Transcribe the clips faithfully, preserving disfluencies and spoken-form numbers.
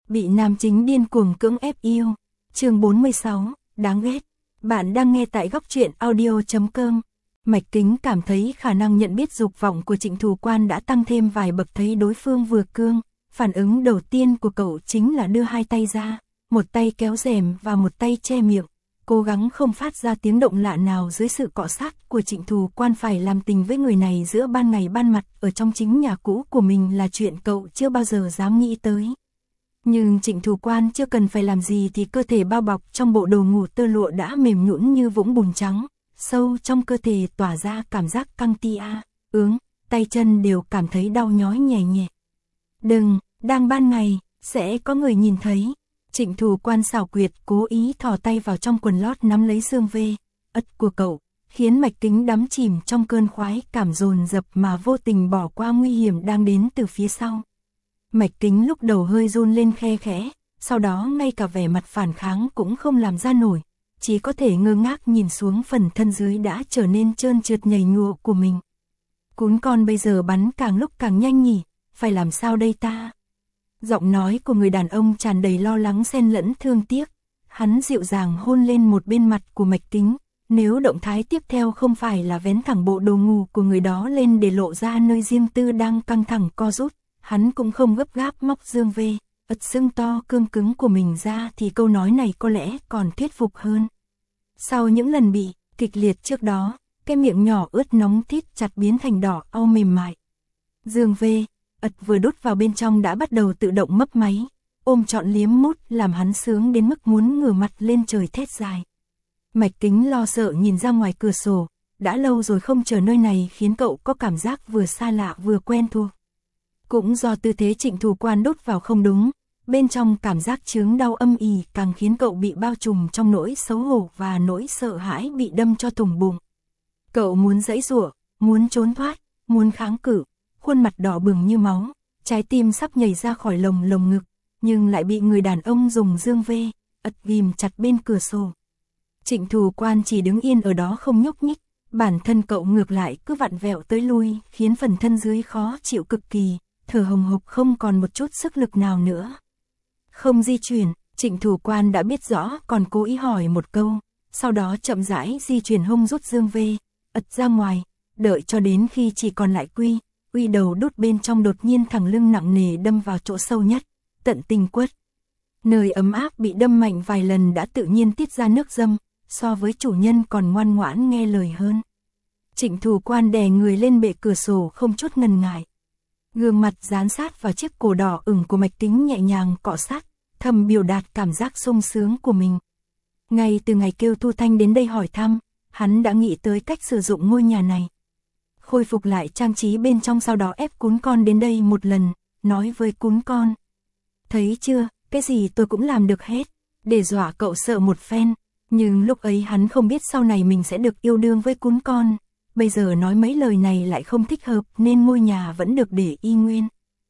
Bị nam chính điên cuồng cưỡng ép yêu. Chương bốn mươi sáu, đáng ghét. Bạn đang nghe tại góc truyện audio chấm com. Mạch Kính cảm thấy khả năng nhận biết dục vọng của Trịnh Thù Quan đã tăng thêm vài bậc, thấy đối phương vừa cương. Phản ứng đầu tiên của cậu chính là đưa hai tay ra, một tay kéo rèm và một tay che miệng, cố gắng không phát ra tiếng động lạ nào dưới sự cọ sát của Trịnh Thù Quan. Phải làm tình với người này giữa ban ngày ban mặt ở trong chính nhà cũ của mình là chuyện cậu chưa bao giờ dám nghĩ tới. Nhưng Trịnh Thù Quan chưa cần phải làm gì thì cơ thể bao bọc trong bộ đồ ngủ tơ lụa đã mềm nhũn như vũng bùn trắng, sâu trong cơ thể tỏa ra cảm giác căng tia, ướng, tay chân đều cảm thấy đau nhói nhè nhẹ. Đừng, đang ban ngày, sẽ có người nhìn thấy. Trịnh Thù Quan xảo quyệt cố ý thò tay vào trong quần lót nắm lấy xương vê, ất của cậu, khiến Mạch Kính đắm chìm trong cơn khoái cảm dồn dập mà vô tình bỏ qua nguy hiểm đang đến từ phía sau. Mạch Kính lúc đầu hơi run lên khe khẽ, sau đó ngay cả vẻ mặt phản kháng cũng không làm ra nổi, chỉ có thể ngơ ngác nhìn xuống phần thân dưới đã trở nên trơn trượt nhầy nhụa của mình. Cún con bây giờ bắn càng lúc càng nhanh nhỉ, phải làm sao đây ta? Giọng nói của người đàn ông tràn đầy lo lắng xen lẫn thương tiếc. Hắn dịu dàng hôn lên một bên mặt của Mạch Kính. Nếu động thái tiếp theo không phải là vén thẳng bộ đồ ngủ của người đó lên để lộ ra nơi riêng tư đang căng thẳng co rút, hắn cũng không gấp gáp móc dương vê, ật xương to cương cứng của mình ra thì câu nói này có lẽ còn thuyết phục hơn. Sau những lần bị kịch liệt trước đó, cái miệng nhỏ ướt nóng thít chặt biến thành đỏ au mềm mại. Dương vê, ật vừa đút vào bên trong đã bắt đầu tự động mấp máy, ôm trọn liếm mút làm hắn sướng đến mức muốn ngửa mặt lên trời thét dài. Mạch Kính lo sợ nhìn ra ngoài cửa sổ, đã lâu rồi không chờ nơi này khiến cậu có cảm giác vừa xa lạ vừa quen thuộc. Cũng do tư thế Trịnh Thù Quan đút vào không đúng, bên trong cảm giác chướng đau âm ỉ càng khiến cậu bị bao trùm trong nỗi xấu hổ và nỗi sợ hãi bị đâm cho thủng bụng. Cậu muốn giãy giụa, muốn trốn thoát, muốn kháng cự, khuôn mặt đỏ bừng như máu, trái tim sắp nhảy ra khỏi lồng lồng ngực, nhưng lại bị người đàn ông dùng dương vê, ật ghim chặt bên cửa sổ. Trịnh Thù Quan chỉ đứng yên ở đó không nhúc nhích, bản thân cậu ngược lại cứ vặn vẹo tới lui, khiến phần thân dưới khó chịu cực kỳ, thở hồng hộc không còn một chút sức lực nào nữa. Không di chuyển, Trịnh Thù Quan đã biết rõ còn cố ý hỏi một câu, sau đó chậm rãi di chuyển hông rút dương vê, ật ra ngoài, đợi cho đến khi chỉ còn lại quy, uy đầu đút bên trong đột nhiên thẳng lưng nặng nề đâm vào chỗ sâu nhất, tận tình quất. Nơi ấm áp bị đâm mạnh vài lần đã tự nhiên tiết ra nước dâm, so với chủ nhân còn ngoan ngoãn nghe lời hơn. Trịnh Thù Quan đè người lên bệ cửa sổ không chút ngần ngại. Gương mặt dán sát vào chiếc cổ đỏ ửng của Mạch Kính nhẹ nhàng cọ sát, thầm biểu đạt cảm giác sung sướng của mình. Ngay từ ngày kêu Thu Thanh đến đây hỏi thăm, hắn đã nghĩ tới cách sử dụng ngôi nhà này. Khôi phục lại trang trí bên trong, sau đó ép cún con đến đây một lần, nói với cún con. Thấy chưa, cái gì tôi cũng làm được hết, để dọa cậu sợ một phen. Nhưng lúc ấy hắn không biết sau này mình sẽ được yêu đương với cún con. Bây giờ nói mấy lời này lại không thích hợp nên ngôi nhà vẫn được để y nguyên.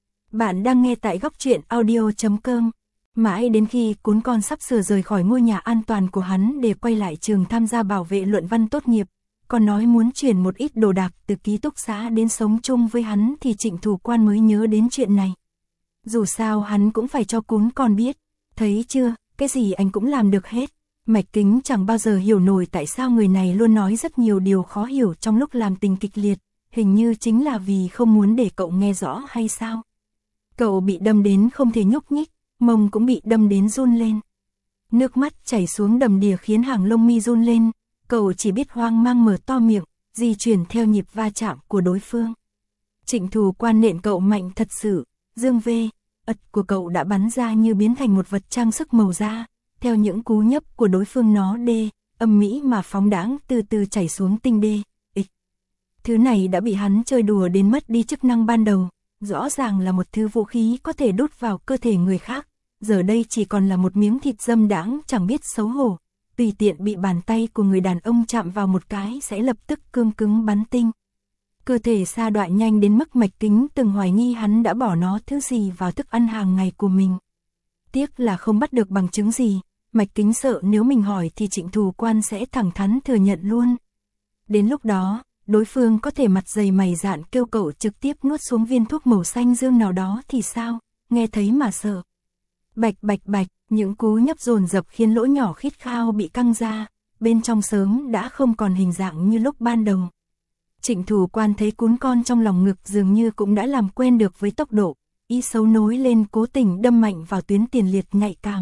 Bạn đang nghe tại góc truyện audio chấm com. Mãi đến khi cún con sắp sửa rời khỏi ngôi nhà an toàn của hắn để quay lại trường tham gia bảo vệ luận văn tốt nghiệp, còn nói muốn chuyển một ít đồ đạc từ ký túc xá đến sống chung với hắn thì Trịnh Thù Quan mới nhớ đến chuyện này. Dù sao hắn cũng phải cho cún con biết. Thấy chưa, cái gì anh cũng làm được hết. Mạch Kính chẳng bao giờ hiểu nổi tại sao người này luôn nói rất nhiều điều khó hiểu trong lúc làm tình kịch liệt, hình như chính là vì không muốn để cậu nghe rõ hay sao. Cậu bị đâm đến không thể nhúc nhích, mông cũng bị đâm đến run lên. Nước mắt chảy xuống đầm đìa khiến hàng lông mi run lên, cậu chỉ biết hoang mang mở to miệng, di chuyển theo nhịp va chạm của đối phương. Trịnh Thù Quan nện cậu mạnh thật sự, dương vê, ật của cậu đã bắn ra như biến thành một vật trang sức màu da. Theo những cú nhấp của đối phương nó đê, âm mỹ mà phóng đãng từ từ chảy xuống tinh đê, ịch. Thứ này đã bị hắn chơi đùa đến mất đi chức năng ban đầu, rõ ràng là một thứ vũ khí có thể đút vào cơ thể người khác, giờ đây chỉ còn là một miếng thịt dâm đãng chẳng biết xấu hổ, tùy tiện bị bàn tay của người đàn ông chạm vào một cái sẽ lập tức cương cứng bắn tinh. Cơ thể sa đọa nhanh đến mức Mạch Kính từng hoài nghi hắn đã bỏ nó thứ gì vào thức ăn hàng ngày của mình. Tiếc là không bắt được bằng chứng gì. Mạch Kính sợ nếu mình hỏi thì Trịnh Thù Quan sẽ thẳng thắn thừa nhận luôn. Đến lúc đó, đối phương có thể mặt dày mày dạn kêu cậu trực tiếp nuốt xuống viên thuốc màu xanh dương nào đó thì sao, nghe thấy mà sợ. Bạch bạch bạch, những cú nhấp dồn dập khiến lỗ nhỏ khít khao bị căng ra, bên trong sớm đã không còn hình dạng như lúc ban đầu. Trịnh Thủ Quan thấy cún con trong lòng ngực dường như cũng đã làm quen được với tốc độ, ý xấu nối lên cố tình đâm mạnh vào tuyến tiền liệt nhạy cảm.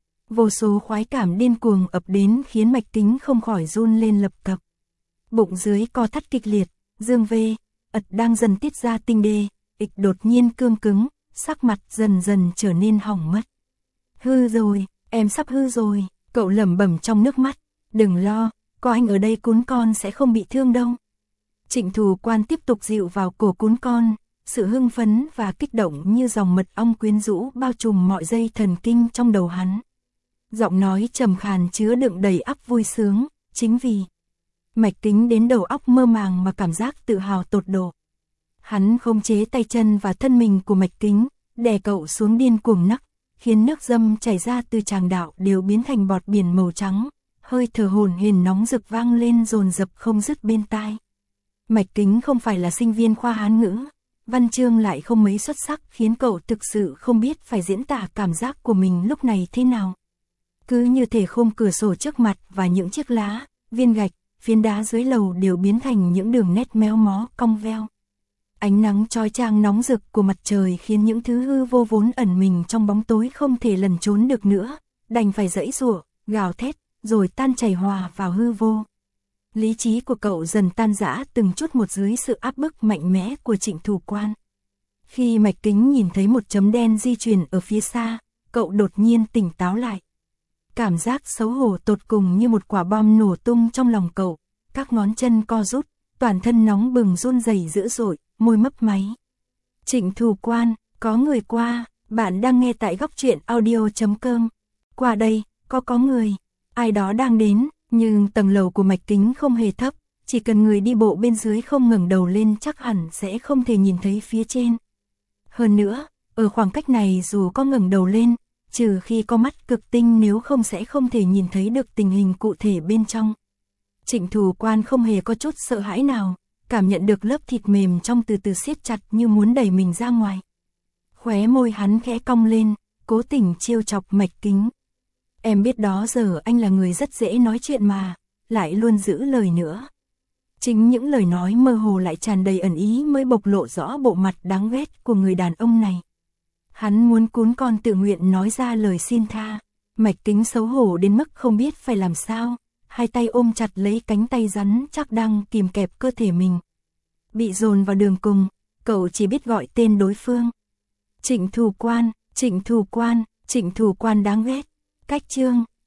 Vô số khoái cảm điên cuồng ập đến khiến mạch kính không khỏi run lên lập cập. Bụng dưới co thắt kịch liệt, dương vê, ật đang dần tiết ra tinh đê, ịch đột nhiên cương cứng, sắc mặt dần dần trở nên hỏng mất. Hư rồi, em sắp hư rồi, cậu lẩm bẩm trong nước mắt, đừng lo, có anh ở đây cún con sẽ không bị thương đâu. Trịnh Thủ Quan tiếp tục dịu vào cổ cún con, sự hưng phấn và kích động như dòng mật ong quyến rũ bao trùm mọi dây thần kinh trong đầu hắn. Giọng nói trầm khàn chứa đựng đầy ắp vui sướng, chính vì mạch kính đến đầu óc mơ màng mà cảm giác tự hào tột độ. Hắn khống chế tay chân và thân mình của mạch kính, đè cậu xuống điên cuồng nắc, khiến nước dâm chảy ra từ tràng đạo đều biến thành bọt biển màu trắng, hơi thở hồn hển nóng rực vang lên dồn dập không dứt bên tai. Mạch kính không phải là sinh viên khoa Hán ngữ, văn chương lại không mấy xuất sắc khiến cậu thực sự không biết phải diễn tả cảm giác của mình lúc này thế nào. Cứ như thể khung cửa sổ trước mặt và những chiếc lá, viên gạch, phiến đá dưới lầu đều biến thành những đường nét méo mó cong veo. Ánh nắng chói chang nóng rực của mặt trời khiến những thứ hư vô vốn ẩn mình trong bóng tối không thể lẩn trốn được nữa, đành phải giãy giụa, gào thét, rồi tan chảy hòa vào hư vô. Lý trí của cậu dần tan rã từng chút một dưới sự áp bức mạnh mẽ của Trịnh Thủ Quan. Khi mạch kính nhìn thấy một chấm đen di chuyển ở phía xa, cậu đột nhiên tỉnh táo lại. Cảm giác xấu hổ tột cùng như một quả bom nổ tung trong lòng cậu, các ngón chân co rút, toàn thân nóng bừng run rẩy dữ dội, môi mấp máy. Trịnh Thủ Quan, có người qua, bạn đang nghe tại góc truyện audio chấm com. Qua đây, có có người, ai đó đang đến, nhưng tầng lầu của mạch kính không hề thấp, chỉ cần người đi bộ bên dưới không ngẩng đầu lên chắc hẳn sẽ không thể nhìn thấy phía trên. Hơn nữa, ở khoảng cách này dù có ngẩng đầu lên, trừ khi có mắt cực tinh nếu không sẽ không thể nhìn thấy được tình hình cụ thể bên trong. Trịnh Thủ Quan không hề có chút sợ hãi nào, cảm nhận được lớp thịt mềm trong từ từ siết chặt như muốn đẩy mình ra ngoài. Khóe môi hắn khẽ cong lên, cố tình trêu chọc mạch kính. Em biết đó giờ anh là người rất dễ nói chuyện mà, lại luôn giữ lời nữa. Chính những lời nói mơ hồ lại tràn đầy ẩn ý mới bộc lộ rõ bộ mặt đáng ghét của người đàn ông này. Hắn muốn cún con tự nguyện nói ra lời xin tha, mạch kính xấu hổ đến mức không biết phải làm sao, hai tay ôm chặt lấy cánh tay rắn chắc đang kìm kẹp cơ thể mình. Bị dồn vào đường cùng, cậu chỉ biết gọi tên đối phương. Trịnh Thủ Quan, Trịnh Thủ Quan, Trịnh Thủ Quan đáng ghét. Cách chương